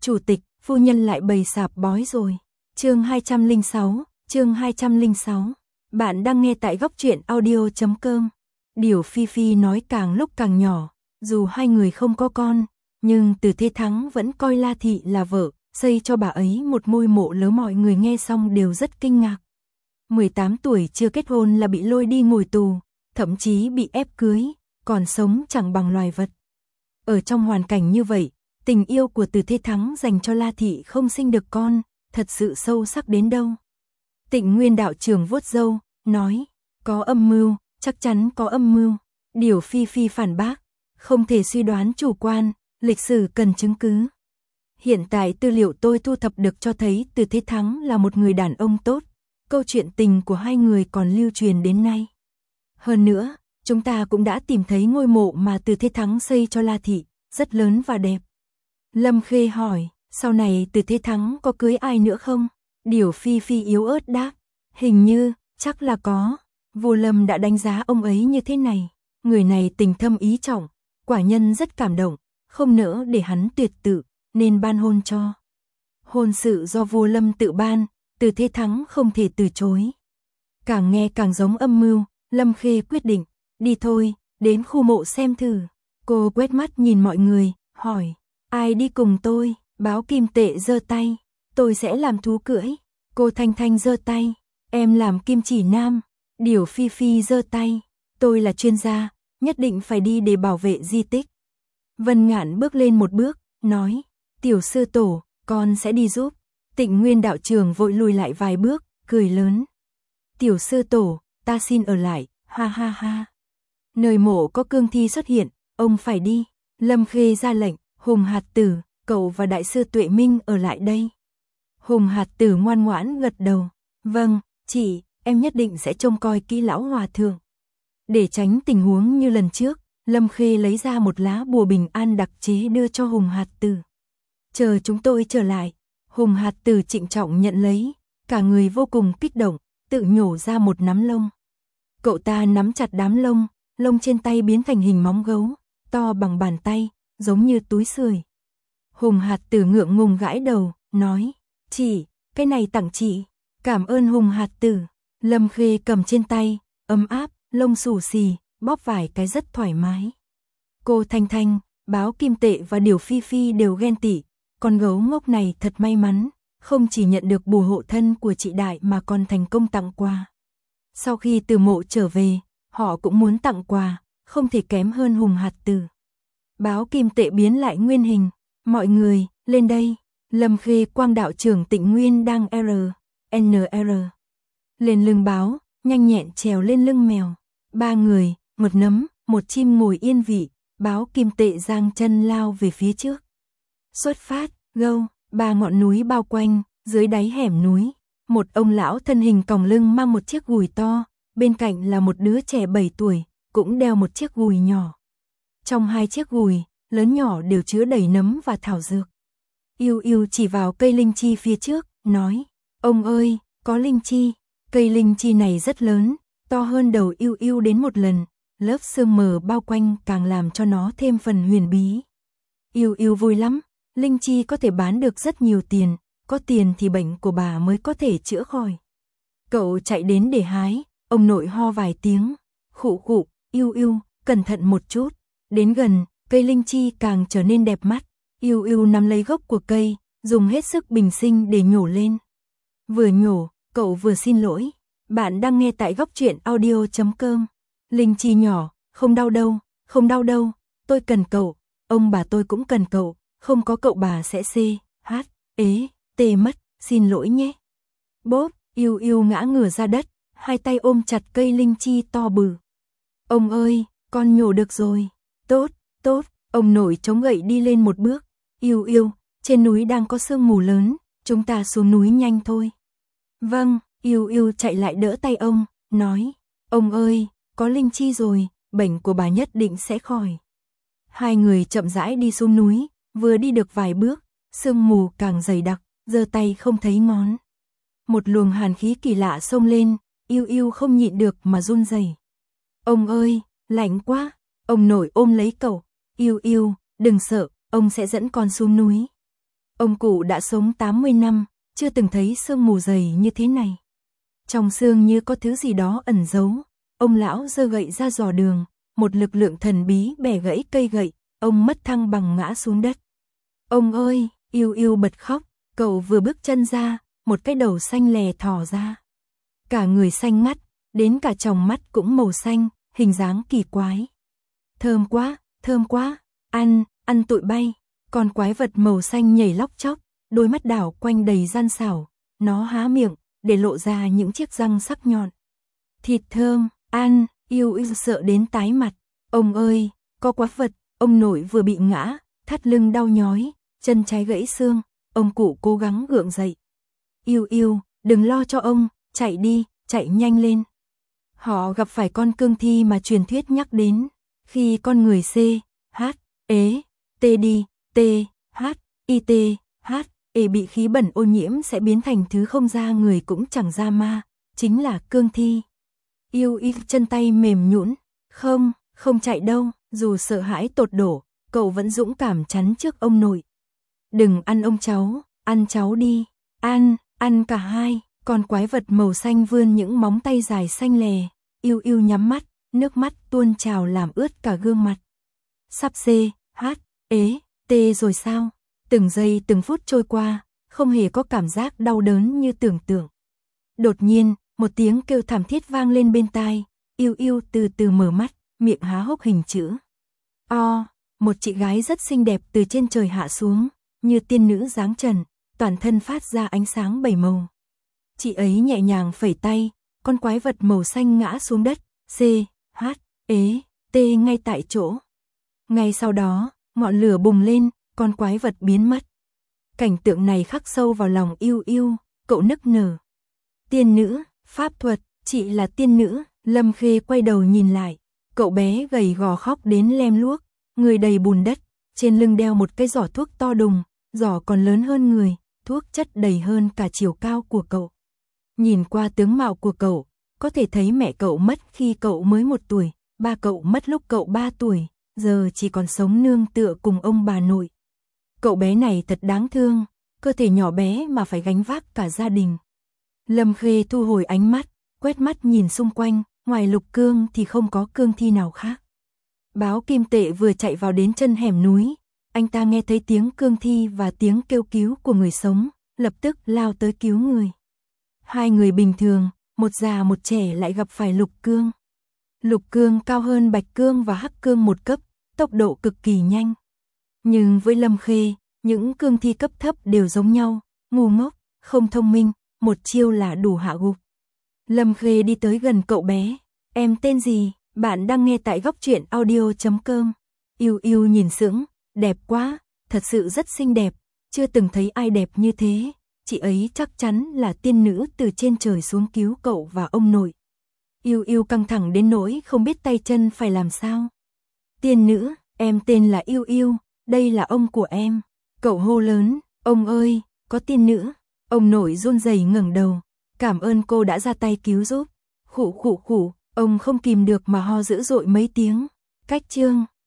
Chủ tịch, phu nhân lại bày sạp bói rồi. Chương 206. Bạn đang nghe tại góc truyện audio.com. Điều Phi Phi nói càng lúc càng nhỏ, dù hai người không có con, nhưng Từ Thế Thắng vẫn coi La Thị là vợ, xây cho bà ấy một ngôi mộ lớn. Mọi người nghe xong đều rất kinh ngạc. 18 tuổi chưa kết hôn là bị lôi đi ngồi tù, thậm chí bị ép cưới, còn sống chẳng bằng loài vật. Ở trong hoàn cảnh như vậy, tình yêu của Từ Thế Thắng dành cho La Thị không sinh được con, thật sự sâu sắc đến đâu. Tịnh Nguyên đạo trưởng vuốt râu, nói, có âm mưu, chắc chắn có âm mưu. Điều Phi Phi phản bác, không thể suy đoán chủ quan, lịch sử cần chứng cứ. Hiện tại tư liệu tôi thu thập được cho thấy Từ Thế Thắng là một người đàn ông tốt, câu chuyện tình của hai người còn lưu truyền đến nay. Hơn nữa, chúng ta cũng đã tìm thấy ngôi mộ mà Từ Thế Thắng xây cho La Thị, rất lớn và đẹp. Lâm Khê hỏi, sau này Từ Thế Thắng có cưới ai nữa không? Điều Phi Phi yếu ớt đáp, hình như, chắc là có. Vô Lâm đã đánh giá ông ấy như thế này, người này tình thâm ý trọng, quả nhân rất cảm động, không nỡ để hắn tuyệt tự, nên ban hôn cho. Hôn sự do Vô Lâm tự ban, Từ Thế Thắng không thể từ chối. Càng nghe càng giống âm mưu, Lâm Khê quyết định, đi thôi, đến khu mộ xem thử. Cô quét mắt nhìn mọi người, hỏi, ai đi cùng tôi? Báo Kim Tệ giơ tay, tôi sẽ làm thú cưỡi. Cô Thanh Thanh giơ tay, em làm Kim Chỉ Nam. Điều Phi Phi giơ tay, tôi là chuyên gia, nhất định phải đi để bảo vệ di tích. Vân Ngạn bước lên một bước, nói, tiểu sư tổ, con sẽ đi giúp. Tịnh Nguyên đạo trưởng vội lùi lại vài bước, cười lớn. Tiểu sư tổ, ta xin ở lại, ha ha ha. Nơi mộ có cương thi xuất hiện, ông phải đi. Lâm Khê ra lệnh, Hùng Hạt Tử, cậu và đại sư Tuệ Minh ở lại đây. Hùng Hạt Tử ngoan ngoãn gật đầu. Vâng, chị, em nhất định sẽ trông coi kỹ lão hòa thượng. Để tránh tình huống như lần trước, Lâm Khê lấy ra một lá bùa bình an đặc chế đưa cho Hùng Hạt Tử. Chờ chúng tôi trở lại. Hùng Hạt Tử trịnh trọng nhận lấy, cả người vô cùng kích động, tự nhổ ra một nắm lông. Cậu ta nắm chặt đám lông, lông trên tay biến thành hình móng gấu, to bằng bàn tay, giống như túi sưởi. Hùng Hạt Tử ngượng ngùng gãi đầu, nói, chị, cái này tặng chị. Cảm ơn Hùng Hạt Tử. Lâm Khê cầm trên tay, ấm áp, lông xù xì, bóp vài cái rất thoải mái. Cô Thanh Thanh, Báo Kim Tệ và Điều Phi Phi đều ghen tị, con gấu ngốc này thật may mắn, không chỉ nhận được bùa hộ thân của chị Đại mà còn thành công tặng quà. Sau khi từ mộ trở về, họ cũng muốn tặng quà, không thể kém hơn Hùng Hạt Tử. Báo Kim Tệ biến lại nguyên hình, mọi người, lên đây. Lâm Khê Quang đạo trưởng Tịnh Nguyên đang NR. Lên lưng báo, nhanh nhẹn trèo lên lưng mèo. Ba người, một nấm, một chim ngồi yên vị, Báo Kim Tệ giang chân lao về phía trước. Xuất phát, go, ba ngọn núi bao quanh, dưới đáy hẻm núi, một ông lão thân hình còng lưng mang một chiếc gùi to, bên cạnh là một đứa trẻ 7 tuổi, cũng đeo một chiếc gùi nhỏ. Trong hai chiếc gùi, lớn nhỏ đều chứa đầy nấm và thảo dược. Yêu Yêu chỉ vào cây linh chi phía trước, nói, ông ơi, có linh chi. Cây linh chi này rất lớn, to hơn đầu Yêu Yêu đến một lần, lớp sương mờ bao quanh càng làm cho nó thêm phần huyền bí. Yêu Yêu vui lắm, linh chi có thể bán được rất nhiều tiền, có tiền thì bệnh của bà mới có thể chữa khỏi. Cậu chạy đến để hái, ông nội ho vài tiếng, khụ khụ, Yêu Yêu, cẩn thận một chút. Đến gần, cây linh chi càng trở nên đẹp mắt. Yêu Yêu nắm lấy gốc của cây, dùng hết sức bình sinh để nhổ lên. Vừa nhổ, cậu vừa xin lỗi. Bạn đang nghe tại góc truyện audio.com. Linh chi nhỏ, không đau đâu, không đau đâu, tôi cần cậu, ông bà tôi cũng cần cậu, không có cậu bà sẽ tê mất, xin lỗi nhé. Bốp, Yêu Yêu ngã ngửa ra đất, hai tay ôm chặt cây linh chi to bự. Ông ơi, con nhổ được rồi, tốt, ông nội chống gậy đi lên một bước. Yêu Yêu, trên núi đang có sương mù lớn, chúng ta xuống núi nhanh thôi. Vâng, Yêu Yêu chạy lại đỡ tay ông, nói, ông ơi, có linh chi rồi, bệnh của bà nhất định sẽ khỏi. Hai người chậm rãi đi xuống núi, vừa đi được vài bước, sương mù càng dày đặc, giơ tay không thấy ngón. Một luồng hàn khí kỳ lạ xông lên, Yêu Yêu không nhịn được mà run rẩy. Ông ơi, lạnh quá, ông nội ôm lấy cậu. Yêu Yêu, đừng sợ, ông sẽ dẫn con xuống núi. Ông cụ đã sống 80 năm, chưa từng thấy sương mù dày như thế này. Trong sương như có thứ gì đó ẩn giấu. Ông lão giơ gậy ra dò đường, một lực lượng thần bí bẻ gãy cây gậy, ông mất thăng bằng ngã xuống đất. Ông ơi, Yêu Yêu bật khóc, cậu vừa bước chân ra, một cái đầu xanh lè thò ra. Cả người xanh ngắt, đến cả tròng mắt cũng màu xanh, hình dáng kỳ quái. Thơm quá, ăn tụi bay. Con quái vật màu xanh nhảy lóc chóc, đôi mắt đảo quanh đầy gian xảo, nó há miệng, để lộ ra những chiếc răng sắc nhọn. Thịt thơm, ăn, Yêu Yêu sợ đến tái mặt. Ông ơi, có quái vật, ông nội vừa bị ngã, thắt lưng đau nhói, chân trái gãy xương, ông cụ cố gắng gượng dậy. Yêu Yêu, đừng lo cho ông, chạy đi, chạy nhanh lên. Họ gặp phải con cương thi mà truyền thuyết nhắc đến, khi con người C, H, ế, T đi, T, H, I T, H, E bị khí bẩn ô nhiễm sẽ biến thành thứ không ra người cũng chẳng ra ma, chính là cương thi. Yêu Yêu chân tay mềm nhũn, không chạy đâu, dù sợ hãi tột đổ, cậu vẫn dũng cảm chắn trước ông nội. Đừng ăn ông cháu, ăn cháu đi, ăn cả hai. Con quái vật màu xanh vươn những móng tay dài xanh lè, Yêu Yêu nhắm mắt, nước mắt tuôn trào làm ướt cả gương mặt. Sắp C, H, ế, T rồi sao? Từng giây từng phút trôi qua, không hề có cảm giác đau đớn như tưởng tượng. Đột nhiên, một tiếng kêu thảm thiết vang lên bên tai, Yêu Yêu từ từ mở mắt, miệng há hốc hình chữ O, một chị gái rất xinh đẹp từ trên trời hạ xuống, như tiên nữ dáng trần, toàn thân phát ra ánh sáng bảy màu. Chị ấy nhẹ nhàng phẩy tay, con quái vật màu xanh ngã xuống đất, C, H, ế, T ngay tại chỗ. Ngay sau đó, ngọn lửa bùng lên, con quái vật biến mất. Cảnh tượng này khắc sâu vào lòng Yêu Yêu, cậu nức nở. Tiên nữ, pháp thuật, chị là tiên nữ. Lâm Khê quay đầu nhìn lại, cậu bé gầy gò khóc đến lem luốc, người đầy bùn đất, trên lưng đeo một cái giỏ thuốc to đùng, giỏ còn lớn hơn người, thuốc chất đầy hơn cả chiều cao của cậu. Nhìn qua tướng mạo của cậu, có thể thấy mẹ cậu mất khi cậu mới 1 tuổi, ba cậu mất lúc cậu 3 tuổi, giờ chỉ còn sống nương tựa cùng ông bà nội. Cậu bé này thật đáng thương, cơ thể nhỏ bé mà phải gánh vác cả gia đình. Lâm Khê thu hồi ánh mắt, quét mắt nhìn xung quanh, ngoài Lục Cương thì không có cương thi nào khác. Báo Kim Tệ vừa chạy vào đến chân hẻm núi, anh ta nghe thấy tiếng cương thi và tiếng kêu cứu của người sống, lập tức lao tới cứu người. Hai người bình thường, một già một trẻ lại gặp phải Lục Cương. Lục Cương cao hơn Bạch Cương và Hắc Cương 1 cấp, tốc độ cực kỳ nhanh. Nhưng với Lâm Khê, những cương thi cấp thấp đều giống nhau, ngu ngốc, không thông minh, một chiêu là đủ hạ gục. Lâm Khê đi tới gần cậu bé. Em tên gì? Bạn đang nghe tại góc truyện audio.com. Yêu Yêu nhìn sững, đẹp quá, thật sự rất xinh đẹp, chưa từng thấy ai đẹp như thế. Chị ấy chắc chắn là tiên nữ từ trên trời xuống cứu cậu và ông nội. Yêu Yêu căng thẳng đến nỗi không biết tay chân phải làm sao. Tiên nữ, em tên là Yêu Yêu, đây là ông của em. Cậu hô lớn, ông ơi, có tiên nữ. Ông nội run rẩy ngẩng đầu, cảm ơn cô đã ra tay cứu giúp. Khụ, ông không kìm được mà ho dữ dội mấy tiếng. Cách chương